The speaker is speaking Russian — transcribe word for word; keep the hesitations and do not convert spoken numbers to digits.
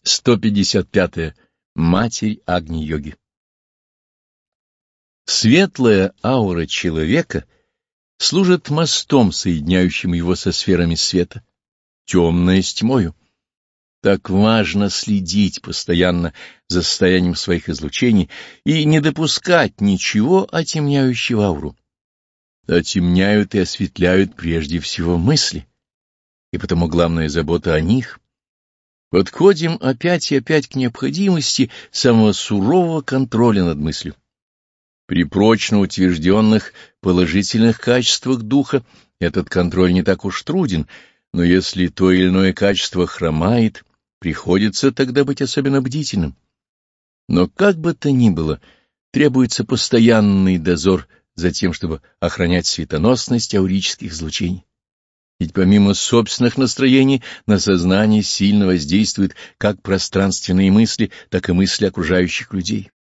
сто пятьдесят пятое. Матерь Агни-йоги. Светлая аура человека служит мостом, соединяющим его со сферами света, темная с тьмою. Так важно следить постоянно за состоянием своих излучений и не допускать ничего отемняющего ауру. Отемняют и осветляют прежде всего мысли, и потому главная забота о них. Подходим опять и опять к необходимости самого сурового контроля над мыслью. При прочно утвержденных положительных качествах духа этот контроль не так уж труден, но если то или иное качество хромает, приходится тогда быть особенно бдительным. Но как бы то ни было, требуется постоянный дозор за тем, чтобы охранять светоносность аурических излучений. Ведь помимо собственных настроений на сознание сильно воздействуют как пространственные мысли, так и мысли окружающих людей.